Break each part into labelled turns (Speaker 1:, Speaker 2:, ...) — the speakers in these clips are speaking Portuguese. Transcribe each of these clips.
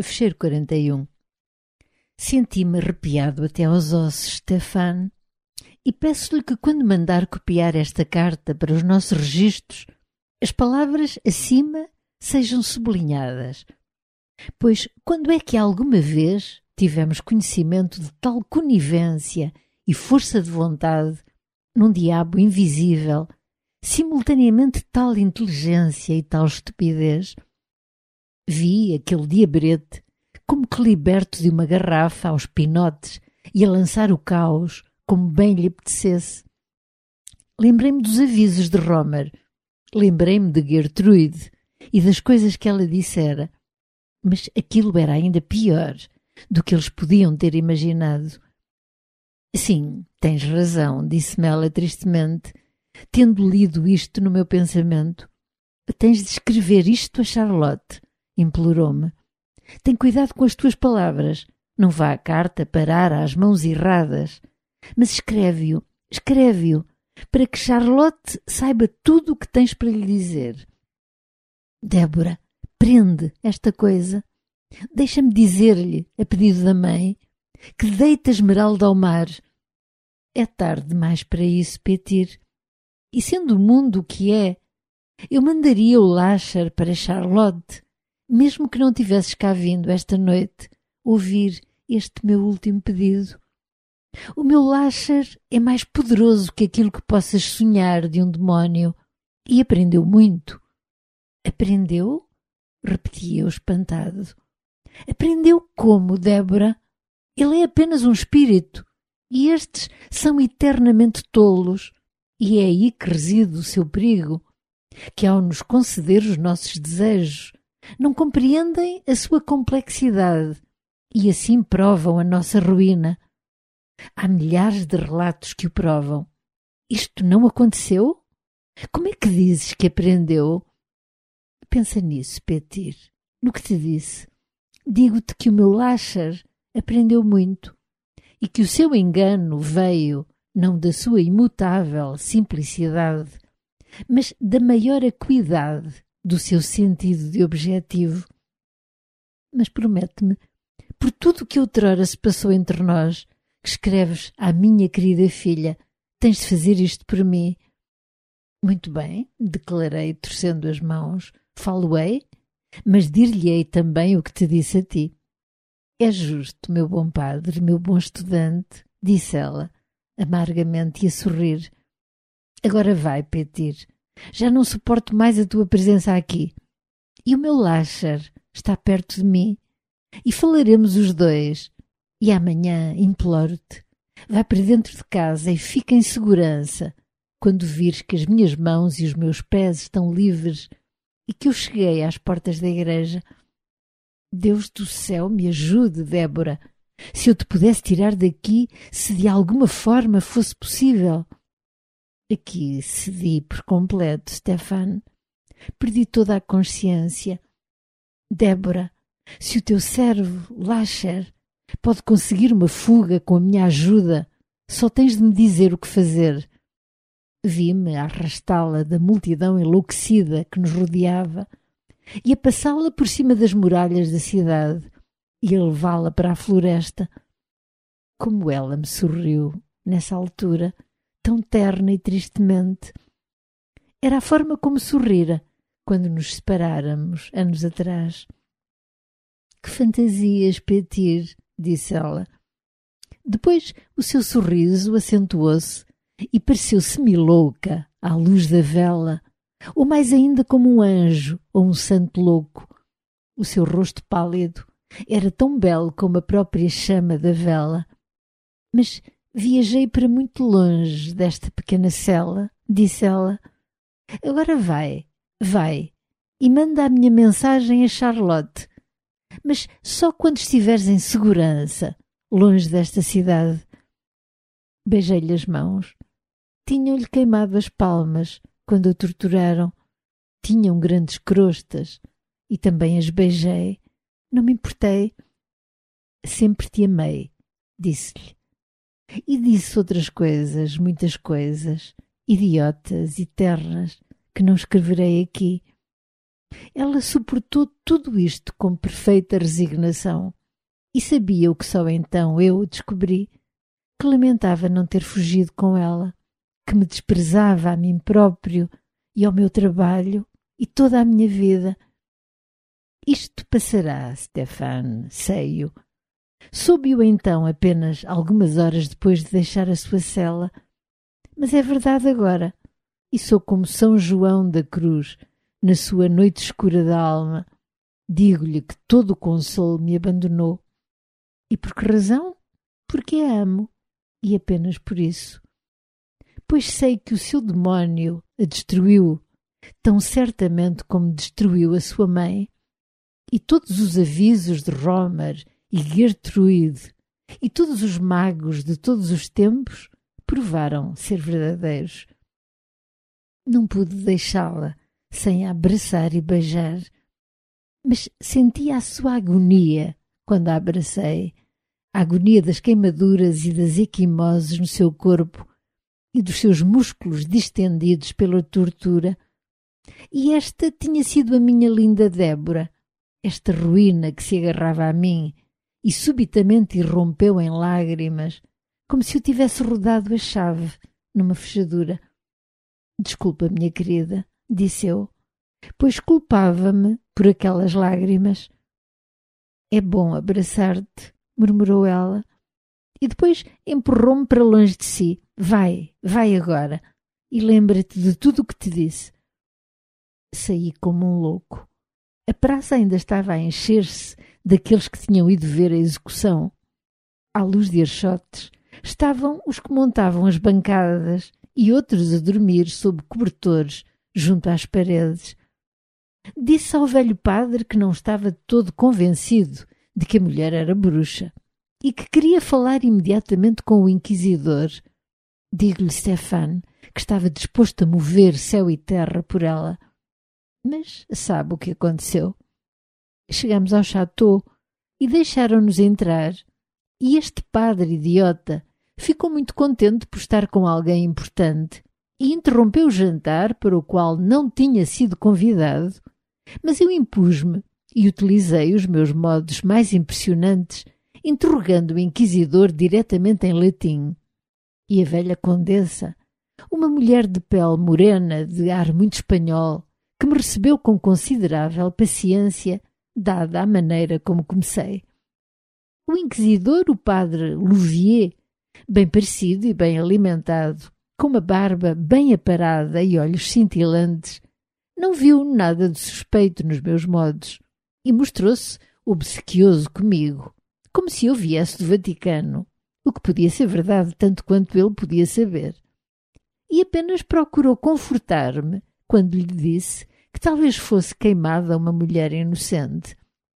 Speaker 1: Fecheiro 41. Senti-me arrepiado até aos ossos, Stefan, e peço-lhe que quando mandar copiar esta carta para os nossos registros, as palavras acima sejam sublinhadas. Pois quando é que alguma vez tivemos conhecimento de tal conivência e força de vontade num diabo invisível, simultaneamente tal inteligência e tal estupidez? Vi aquele diabrete como que liberto de uma garrafa aos pinotes e a lançar o caos como bem lhe apetecesse. Lembrei-me dos avisos de Romer, lembrei-me de Gertrude e das coisas que ela dissera, mas aquilo era ainda pior do que eles podiam ter imaginado. Sim, tens razão, disse-me ela tristemente, tendo lido isto no meu pensamento. Tens de escrever isto a Charlotte, implorou-me. Tem cuidado com as tuas palavras, não vá a carta parar às mãos erradas, mas escreve-o, para que Charlotte saiba tudo o que tens para lhe dizer. Débora, prende esta coisa. Deixa-me dizer-lhe, a pedido da mãe, que deita Esmeralda ao mar. É tarde demais para isso, Petir. E sendo o mundo o que é, eu mandaria o Lasher para Charlotte, mesmo que não tivesses cá vindo esta noite ouvir este meu último pedido. O meu Lasher é mais poderoso que aquilo que possas sonhar de um demónio e aprendeu muito. Aprendeu? Repetia eu espantado. Aprendeu como, Débora? Ele é apenas um espírito e estes são eternamente tolos e é aí que reside o seu perigo, que ao nos conceder os nossos desejos não compreendem a sua complexidade e assim provam a nossa ruína. Há milhares de relatos que o provam. Isto não aconteceu? Como é que dizes que aprendeu? Pensa nisso, Petir, no que te disse. Digo-te que o meu Lasher aprendeu muito e que o seu engano veio não da sua imutável simplicidade, mas da maior acuidade do seu sentido de objetivo. Mas promete-me, por tudo o que outrora se passou entre nós, que escreves à minha querida filha, tens de fazer isto por mim. Muito bem, declarei, torcendo as mãos, falo-ei, mas dir-lhe-ei também o que te disse a ti. É justo, meu bom padre, meu bom estudante, disse ela, amargamente e a sorrir. Agora vai, Petir, já não suporto mais a tua presença aqui. E o meu Lasher está perto de mim, e falaremos os dois. E amanhã, imploro-te, vai para dentro de casa e fica em segurança, quando vires que as minhas mãos e os meus pés estão livres e que eu cheguei às portas da igreja. Deus do céu me ajude, Débora, se eu te pudesse tirar daqui, se de alguma forma fosse possível. Aqui cedi por completo, Stefan. Perdi toda a consciência. Débora, se o teu servo, Lasher, pode conseguir uma fuga com a minha ajuda, só tens de me dizer o que fazer. Vi-me a arrastá-la da multidão enlouquecida que nos rodeava e a passá-la por cima das muralhas da cidade e a levá-la para a floresta. Como ela me sorriu nessa altura, tão terna e tristemente. Era a forma como sorrira quando nos separáramos anos atrás. Que fantasias, Petir, disse ela. Depois o seu sorriso acentuou-se e pareceu semi-louca à luz da vela, ou mais ainda como um anjo ou um santo louco. O seu rosto pálido era tão belo como a própria chama da vela. Mas viajei para muito longe desta pequena cela, disse ela. Agora vai, e manda a minha mensagem a Charlotte, mas só quando estiveres em segurança, longe desta cidade. Beijei-lhe as mãos. Tinham-lhe queimado as palmas quando a torturaram. Tinham grandes crostas e também as beijei. Não me importei. Sempre te amei, disse-lhe. E disse outras coisas, muitas coisas, idiotas e ternas, que não escreverei aqui. Ela suportou tudo isto com perfeita resignação e sabia o que só então eu descobri, que lamentava não ter fugido com ela, que me desprezava a mim próprio e ao meu trabalho e toda a minha vida. Isto passará, Stefan, sei-o. Soube-o então apenas algumas horas depois de deixar a sua cela, mas é verdade agora, e sou como São João da Cruz, na sua noite escura da alma. Digo-lhe que todo o consolo me abandonou. E por que razão? Porque a amo, e apenas por isso. Pois sei que o seu demónio a destruiu, tão certamente como destruiu a sua mãe, e todos os avisos de Romer e Gertrude, e todos os magos de todos os tempos, provaram ser verdadeiros. Não pude deixá-la sem a abraçar e beijar, mas sentia a sua agonia quando a abracei, a agonia das queimaduras e das equimoses no seu corpo e dos seus músculos distendidos pela tortura. E esta tinha sido a minha linda Débora, esta ruína que se agarrava a mim e subitamente irrompeu em lágrimas, como se eu tivesse rodado a chave numa fechadura. Desculpa, minha querida, disse eu, pois culpava-me por aquelas lágrimas. É bom abraçar-te, murmurou ela, e depois empurrou-me para longe de si. Vai agora, e lembra-te de tudo o que te disse. Saí como um louco. A praça ainda estava a encher-se daqueles que tinham ido ver a execução. À luz de archotes estavam os que montavam as bancadas e outros a dormir sob cobertores junto às paredes. Disse ao velho padre que não estava todo convencido de que a mulher era bruxa e que queria falar imediatamente com o inquisidor. Digo-lhe, Stefan, que estava disposto a mover céu e terra por ela. Mas sabe o que aconteceu? Chegamos ao château e deixaram-nos entrar, e este padre idiota ficou muito contente por estar com alguém importante e interrompeu o jantar para o qual não tinha sido convidado, mas eu impus-me e utilizei os meus modos mais impressionantes, interrogando o inquisidor diretamente em latim. E a velha condessa, uma mulher de pele morena, de ar muito espanhol, que me recebeu com considerável paciência, dada a maneira como comecei. O inquisidor, o padre Louvier, bem parecido e bem alimentado, com uma barba bem aparada e olhos cintilantes, não viu nada de suspeito nos meus modos e mostrou-se obsequioso comigo, como se eu viesse do Vaticano, o que podia ser verdade tanto quanto ele podia saber. E apenas procurou confortar-me quando lhe disse que talvez fosse queimada uma mulher inocente.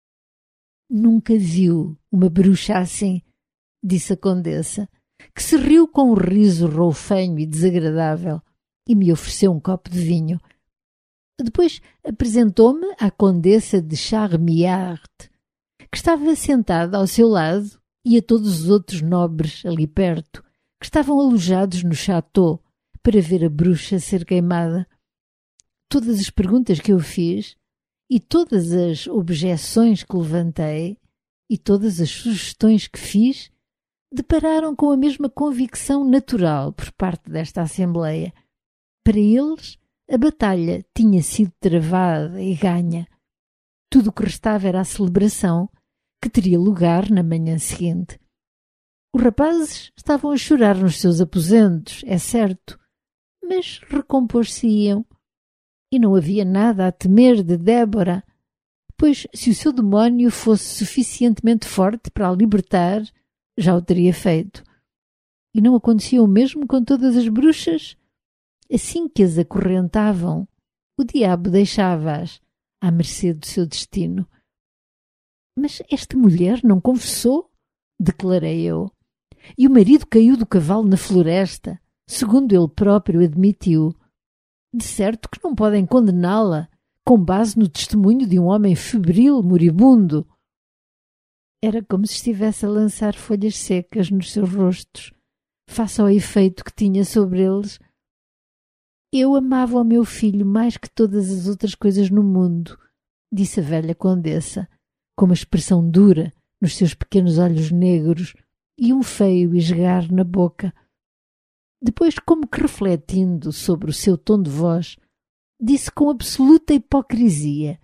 Speaker 1: Nunca viu uma bruxa assim, disse a condessa, que se riu com um riso roufenho e desagradável e me ofereceu um copo de vinho. Depois apresentou-me à condessa de Charmiart, que estava sentada ao seu lado, e a todos os outros nobres ali perto, que estavam alojados no château para ver a bruxa ser queimada. Todas as perguntas que eu fiz, e todas as objeções que levantei, e todas as sugestões que fiz, depararam com a mesma convicção natural por parte desta Assembleia. Para eles, a batalha tinha sido travada e ganha. Tudo o que restava era a celebração, que teria lugar na manhã seguinte. Os rapazes estavam a chorar nos seus aposentos, é certo, mas recompor-se-iam. E não havia nada a temer de Débora, pois se o seu demónio fosse suficientemente forte para a libertar, já o teria feito. E não acontecia o mesmo com todas as bruxas? Assim que as acorrentavam, o diabo deixava-as à mercê do seu destino. Mas esta mulher não confessou, declarei eu, e o marido caiu do cavalo na floresta, segundo ele próprio admitiu. De certo que não podem condená-la com base no testemunho de um homem febril, moribundo. Era como se estivesse a lançar folhas secas nos seus rostos, face ao efeito que tinha sobre eles. Eu amava o meu filho mais que todas as outras coisas no mundo, disse a velha condessa, com uma expressão dura nos seus pequenos olhos negros e um feio esgar na boca. Depois, como que refletindo sobre o seu tom de voz, disse com absoluta hipocrisia: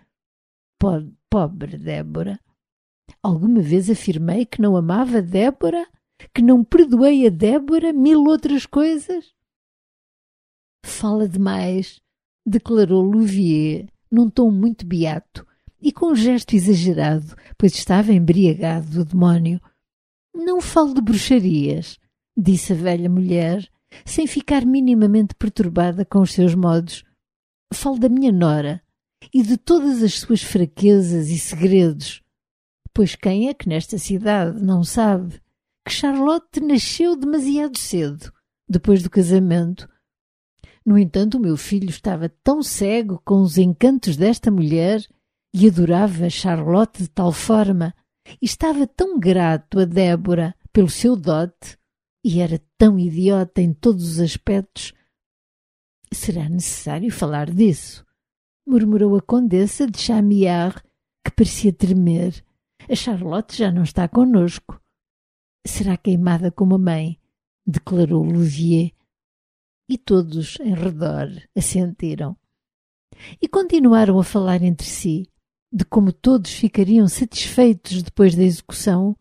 Speaker 1: Pobre Débora! Alguma vez afirmei que não amava Débora? Que não perdoei a Débora 1000 outras coisas? Fala demais, declarou Louviers, num tom muito beato e com um gesto exagerado, pois estava embriagado do demónio. Não falo de bruxarias, disse a velha mulher, sem ficar minimamente perturbada com os seus modos. Falo da minha nora e de todas as suas fraquezas e segredos. Pois quem é que nesta cidade não sabe que Charlotte nasceu demasiado cedo, depois do casamento? No entanto, o meu filho estava tão cego com os encantos desta mulher e adorava Charlotte de tal forma, e estava tão grato a Débora pelo seu dote, e era tão idiota em todos os aspectos. Será necessário falar disso, murmurou a condessa de Chamillard, que parecia tremer. A Charlotte já não está connosco. Será queimada como a mãe, declarou Louviers. E todos em redor assentiram. E continuaram a falar entre si, de como todos ficariam satisfeitos depois da execução.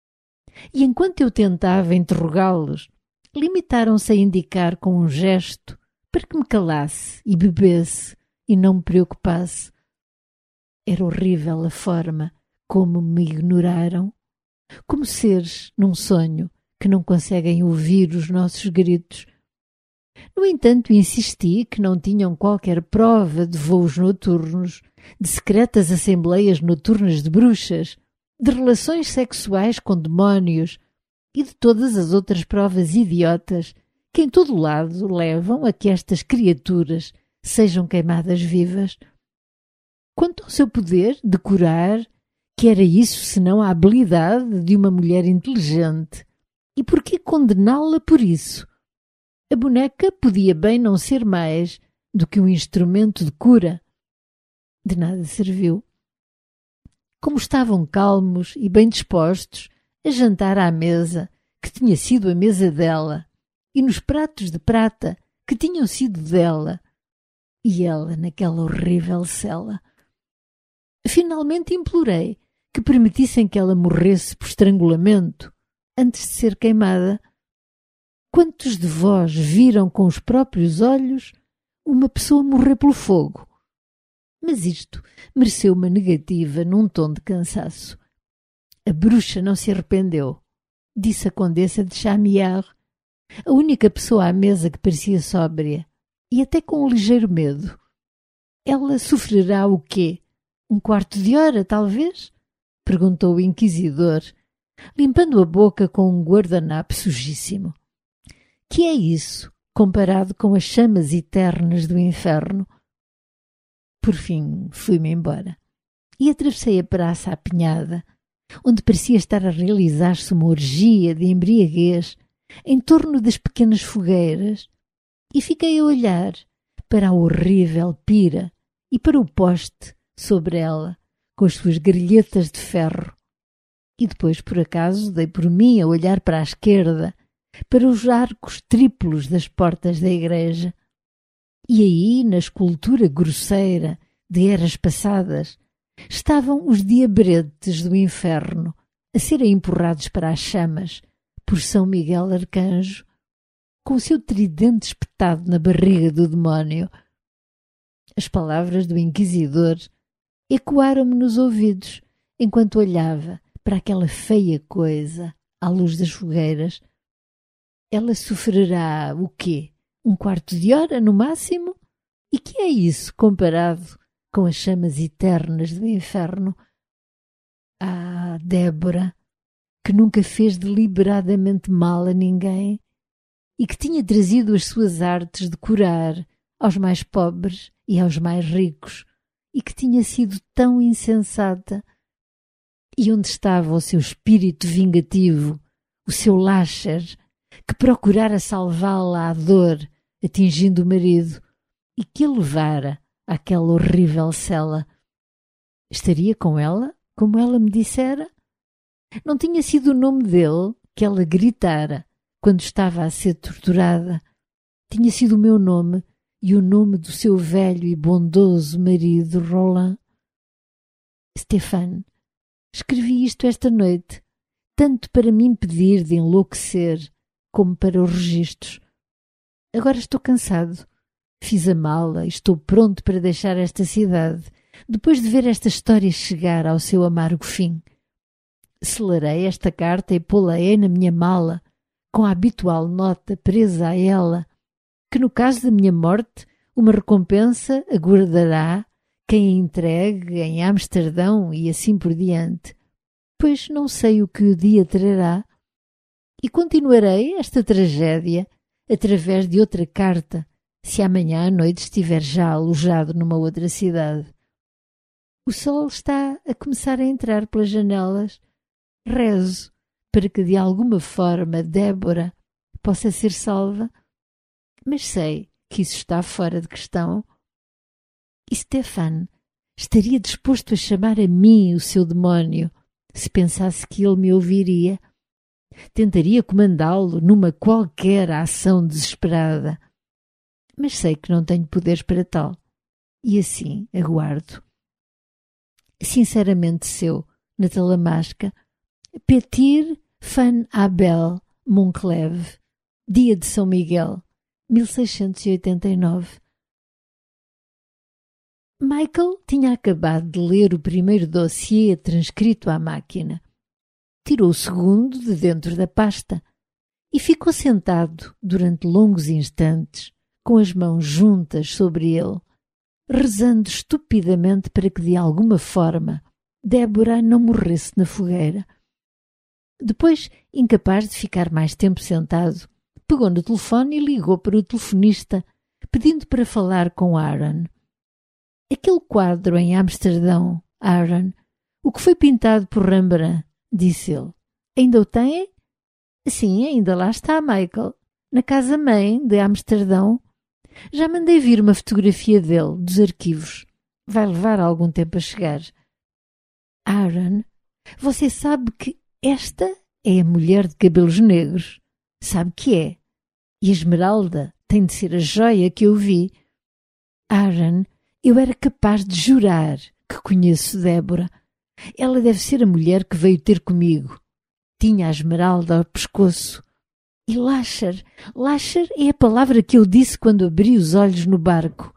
Speaker 1: E enquanto eu tentava interrogá-los, limitaram-se a indicar com um gesto para que me calasse e bebesse e não me preocupasse. Era horrível a forma como me ignoraram, como seres num sonho que não conseguem ouvir os nossos gritos. No entanto, insisti que não tinham qualquer prova de voos noturnos, de secretas assembleias noturnas de bruxas, de relações sexuais com demónios e de todas as outras provas idiotas que em todo lado levam a que estas criaturas sejam queimadas vivas. Quanto ao seu poder de curar, que era isso senão a habilidade de uma mulher inteligente? E por que condená-la por isso? A boneca podia bem não ser mais do que um instrumento de cura. De nada serviu. Como estavam calmos e bem dispostos a jantar à mesa, que tinha sido a mesa dela, e nos pratos de prata, que tinham sido dela, e ela naquela horrível cela. Finalmente implorei que permitissem que ela morresse por estrangulamento, antes de ser queimada. Quantos de vós viram com os próprios olhos uma pessoa morrer pelo fogo? Mas isto mereceu uma negativa num tom de cansaço. A bruxa não se arrependeu, disse a condessa de Chamillard, a única pessoa à mesa que parecia sóbria, e até com um ligeiro medo. Ela sofrerá o quê? 1/4 de hora, talvez? Perguntou o inquisidor, limpando a boca com um guardanapo sujíssimo. Que é isso, comparado com as chamas eternas do inferno? Por fim, fui-me embora e atravessei a praça apinhada, onde parecia estar a realizar-se uma orgia de embriaguez em torno das pequenas fogueiras, e fiquei a olhar para a horrível pira e para o poste sobre ela, com as suas grilhetas de ferro. E depois, por acaso, dei por mim a olhar para a esquerda, para os arcos triplos das portas da igreja. E aí, na escultura grosseira de eras passadas, estavam os diabretes do inferno a serem empurrados para as chamas por São Miguel Arcanjo, com o seu tridente espetado na barriga do demónio. As palavras do inquisidor ecoaram-me nos ouvidos enquanto olhava para aquela feia coisa à luz das fogueiras. Ela sofrerá o quê? 1/4 de hora, no máximo? E que é isso comparado com as chamas eternas do inferno? Ah, Débora, que nunca fez deliberadamente mal a ninguém e que tinha trazido as suas artes de curar aos mais pobres e aos mais ricos, e que tinha sido tão insensata. E onde estava o seu espírito vingativo, o seu Lácher, que procurara salvá-la à dor, atingindo o marido, e que a levara àquela horrível cela. Estaria com ela, como ela me dissera? Não tinha sido o nome dele que ela gritara quando estava a ser torturada. Tinha sido o meu nome e o nome do seu velho e bondoso marido, Roland. Stéphane, escrevi isto esta noite, tanto para me impedir de enlouquecer, como para os registros. Agora estou cansado. Fiz a mala e estou pronto para deixar esta cidade, depois de ver esta história chegar ao seu amargo fim. Selarei esta carta e pô-la-ei na minha mala, com a habitual nota presa a ela, que no caso da minha morte, uma recompensa aguardará quem a entregue em Amsterdão e assim por diante, pois não sei o que o dia trará. E continuarei esta tragédia através de outra carta, se amanhã à noite estiver já alojado numa outra cidade. O sol está a começar a entrar pelas janelas. Rezo para que de alguma forma Débora possa ser salva, mas sei que isso está fora de questão. E Stéphane estaria disposto a chamar a mim o seu demónio, se pensasse que ele me ouviria. Tentaria comandá-lo numa qualquer ação desesperada, mas sei que não tenho poderes para tal, e assim aguardo. Sinceramente seu, na Talamasca, Petir van Abel Moncleve, dia de São Miguel, 1689. Michael tinha acabado de ler o primeiro dossiê transcrito à máquina. Tirou o segundo de dentro da pasta e ficou sentado durante longos instantes, com as mãos juntas sobre ele, rezando estupidamente para que de alguma forma Débora não morresse na fogueira. Depois, incapaz de ficar mais tempo sentado, pegou no telefone e ligou para o telefonista, pedindo para falar com Aaron. Aquele quadro em Amsterdão, Aaron, o que foi pintado por Rembrandt, disse ele. Ainda o tem? Sim, ainda lá está, Michael, na casa-mãe de Amsterdão. Já mandei vir uma fotografia dele, dos arquivos. Vai levar algum tempo a chegar. Aaron, você sabe que esta é a mulher de cabelos negros. Sabe que é. E a Esmeralda tem de ser a joia que eu vi. Aaron, eu era capaz de jurar que conheço Débora. Ela deve ser a mulher que veio ter comigo. Tinha a Esmeralda ao pescoço. E Lasher é a palavra que eu disse quando abri os olhos no barco.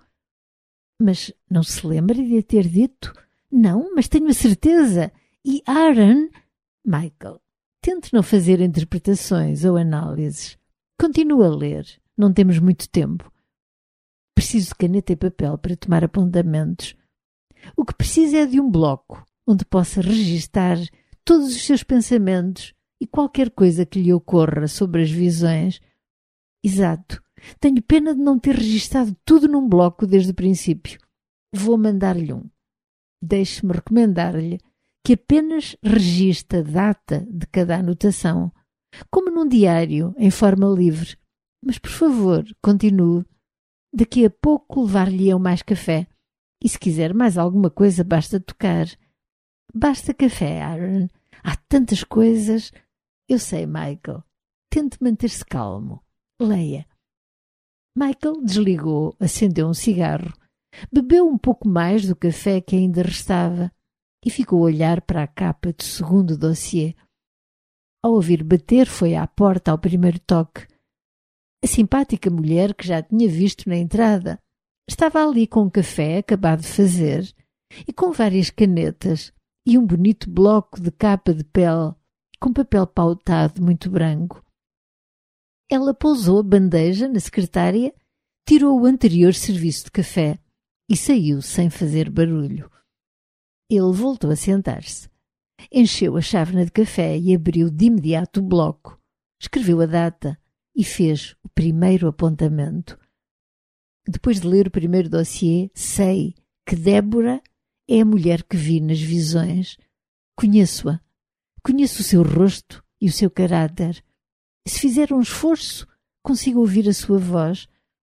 Speaker 1: Mas não se lembra de a ter dito? Não, mas tenho a certeza. E Aaron... Michael, tente não fazer interpretações ou análises. Continua a ler. Não temos muito tempo. Preciso de caneta e papel para tomar apontamentos. O que preciso é de um bloco onde possa registar todos os seus pensamentos e qualquer coisa que lhe ocorra sobre as visões. Exato. Tenho pena de não ter registado tudo num bloco desde o princípio. Vou mandar-lhe um. Deixe-me recomendar-lhe que apenas registre a data de cada anotação, como num diário, em forma livre. Mas, por favor, continue. Daqui a pouco levar-lhe-ão mais café. E se quiser mais alguma coisa, basta tocar. Basta café, Aaron. Há tantas coisas. Eu sei, Michael. Tente manter-se calmo. Leia. Michael desligou, acendeu um cigarro, bebeu um pouco mais do café que ainda restava e ficou a olhar para a capa do segundo dossiê. Ao ouvir bater, foi à porta ao primeiro toque. A simpática mulher que já tinha visto na entrada estava ali com um café acabado de fazer e com várias canetas e um bonito bloco de capa de pele com papel pautado muito branco. Ela pousou a bandeja na secretária, tirou o anterior serviço de café e saiu sem fazer barulho. Ele voltou a sentar-se. Encheu a chávena de café e abriu de imediato o bloco. Escreveu a data e fez o primeiro apontamento. Depois de ler o primeiro dossiê, sei que Débora é a mulher que vi nas visões. Conheço-a. Conheço o seu rosto e o seu caráter. Se fizer um esforço, consigo ouvir a sua voz.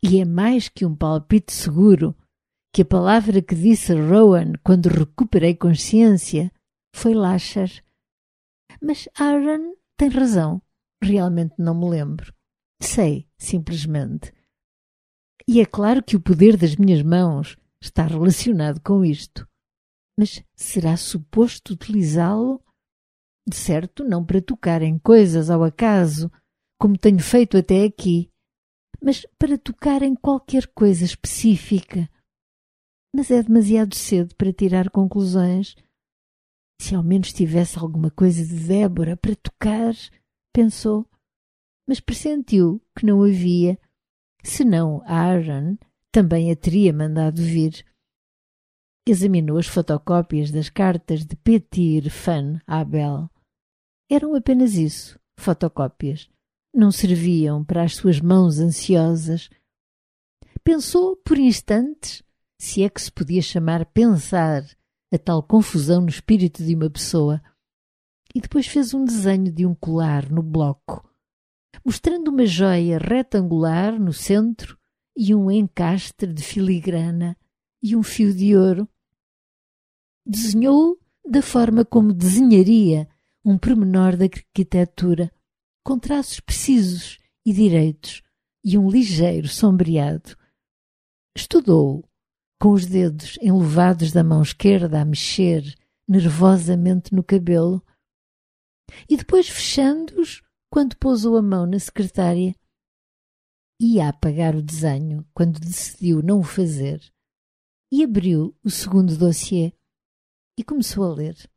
Speaker 1: E é mais que um palpite seguro que a palavra que disse a Rowan quando recuperei consciência foi Lasher. Mas Aaron tem razão. Realmente não me lembro. Sei, simplesmente. E é claro que o poder das minhas mãos está relacionado com isto. Mas será suposto utilizá-lo? De certo, não para tocar em coisas ao acaso, como tenho feito até aqui, mas para tocar em qualquer coisa específica. Mas é demasiado cedo para tirar conclusões. Se ao menos tivesse alguma coisa de Débora para tocar, pensou, mas pressentiu que não havia, senão Aaron também a teria mandado vir. Examinou as fotocópias das cartas de Petit Irfan à Abel. Eram apenas isso, fotocópias. Não serviam para as suas mãos ansiosas. Pensou por instantes, se é que se podia chamar pensar a tal confusão no espírito de uma pessoa, e depois fez um desenho de um colar no bloco, mostrando uma joia retangular no centro e um encastre de filigrana e um fio de ouro. Desenhou da forma como desenharia um pormenor da arquitetura, com traços precisos e direitos e um ligeiro sombreado. Estudou-o, com os dedos enluvados da mão esquerda a mexer nervosamente no cabelo, e depois fechando-os quando pousou a mão na secretária. Ia apagar o desenho quando decidiu não o fazer, e abriu o segundo dossiê e começou a ler.